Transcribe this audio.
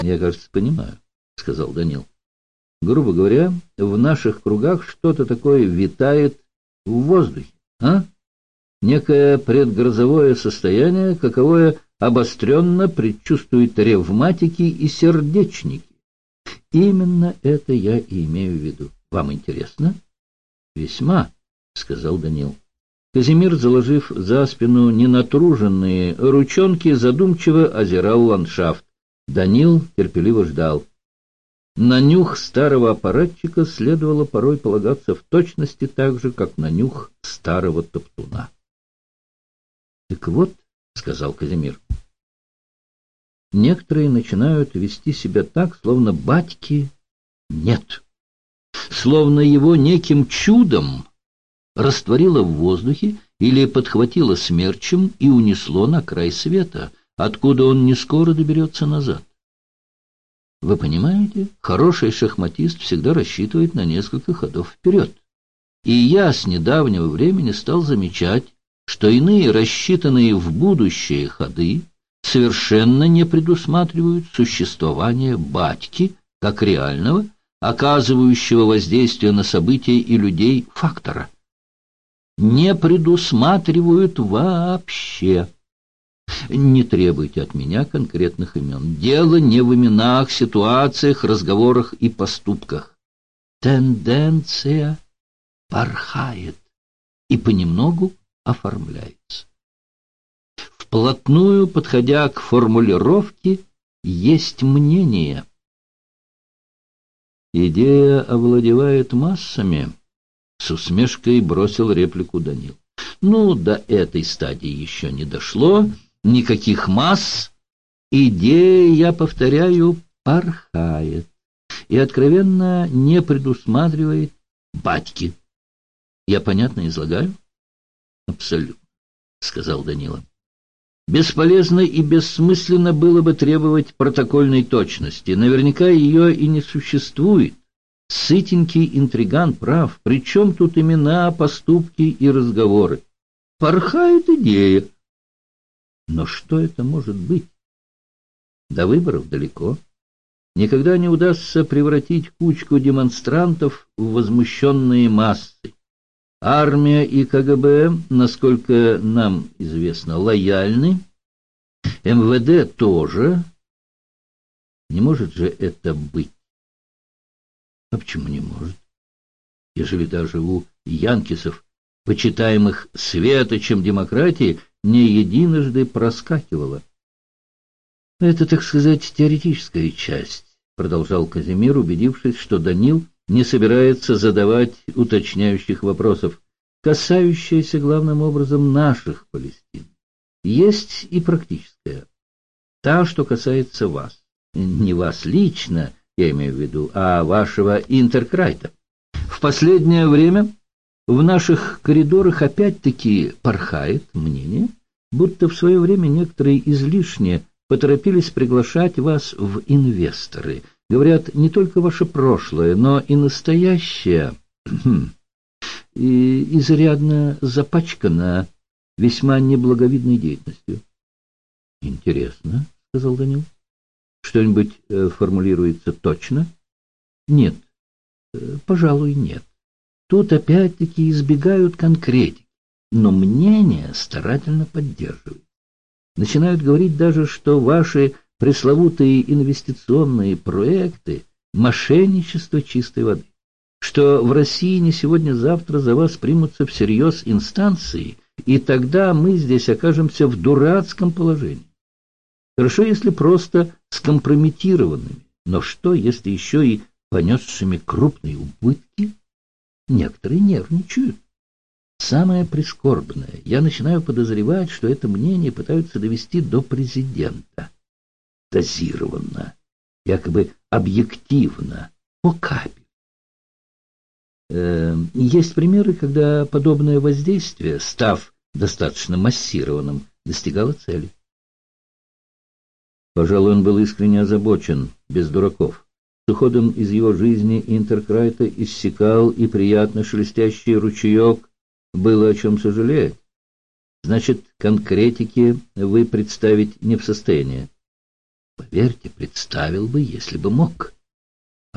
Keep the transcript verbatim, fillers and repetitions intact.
Я, кажется, понимаю, — сказал Данил. Грубо говоря, в наших кругах что-то такое витает в воздухе, а? Некое предгрозовое состояние, каковое обостренно предчувствуют ревматики и сердечники. Именно это я и имею в виду. Вам интересно? Весьма, — сказал Данил. Казимир, заложив за спину ненатруженные ручонки, задумчиво озирал ландшафт. Данил терпеливо ждал. На нюх старого аппаратчика следовало порой полагаться в точности так же, как на нюх старого топтуна. — Так вот, — сказал Казимир, — некоторые начинают вести себя так, словно батьки нет, словно его неким чудом растворило в воздухе или подхватило смерчем и унесло на край света, откуда он не скоро доберется назад. Вы понимаете, хороший шахматист всегда рассчитывает на несколько ходов вперед. И я с недавнего времени стал замечать, что иные рассчитанные в будущее ходы совершенно не предусматривают существование батьки как реального, оказывающего воздействие на события и людей фактора. Не предусматривают вообще. Не требуйте от меня конкретных имен. Дело не в именах, ситуациях, разговорах и поступках. Тенденция порхает и понемногу оформляется. Вплотную подходя к формулировке, есть мнение. Идея овладевает массами, с усмешкой бросил реплику Данил. Ну, до этой стадии еще не дошло, никаких масс. Идея, я повторяю, порхает и откровенно не предусматривает батьки. Я понятно излагаю? Абсолютно, сказал Данила. Бесполезно и бессмысленно было бы требовать протокольной точности. Наверняка ее и не существует. Сытенький интриган прав. Причем тут имена, поступки и разговоры? Порхает идея. Но что это может быть? До выборов далеко. Никогда не удастся превратить кучку демонстрантов в возмущенные массы. Армия и КГБ, насколько нам известно, лояльны. МВД тоже. Не может же это быть? А почему не может? Ежели даже у янкисов, почитаемых светочем демократии, не единожды проскакивало. Это, так сказать, теоретическая часть, продолжал Казимир, убедившись, что Данил не собирается задавать уточняющих вопросов, касающиеся главным образом наших Палестин. Есть и практическая, та, что касается вас. Не вас лично, я имею в виду, а вашего Интеркрайта. В последнее время в наших коридорах опять-таки порхает мнение, будто в свое время некоторые излишне поторопились приглашать вас в инвесторы. Говорят, не только ваше прошлое, но и настоящее и изрядно запачкано весьма неблаговидной деятельностью. — Интересно, — сказал Данил. — Что-нибудь э, формулируется точно? — Нет, э, пожалуй, нет. Тут опять-таки избегают конкретики, но мнение старательно поддерживают. Начинают говорить даже, что ваши пресловутые инвестиционные проекты — мошенничество чистой воды, что в России не сегодня-завтра за вас примутся всерьез инстанции, и тогда мы здесь окажемся в дурацком положении. Хорошо, если просто скомпрометированными, но что, если еще и понесшими крупные убытки? Некоторые нервничают. Самое прискорбное, я начинаю подозревать, что это мнение пытаются довести до президента. Дозированно, якобы объективно, по капель. Э, есть примеры, когда подобное воздействие, став достаточно массированным, достигало цели. Пожалуй, он был искренне озабочен, без дураков. С уходом из его жизни Интеркрайта иссякал и приятно шелестящий ручеек, было о чем сожалеть. Значит, конкретики вы представить не в состоянии. Поверьте, представил бы, если бы мог.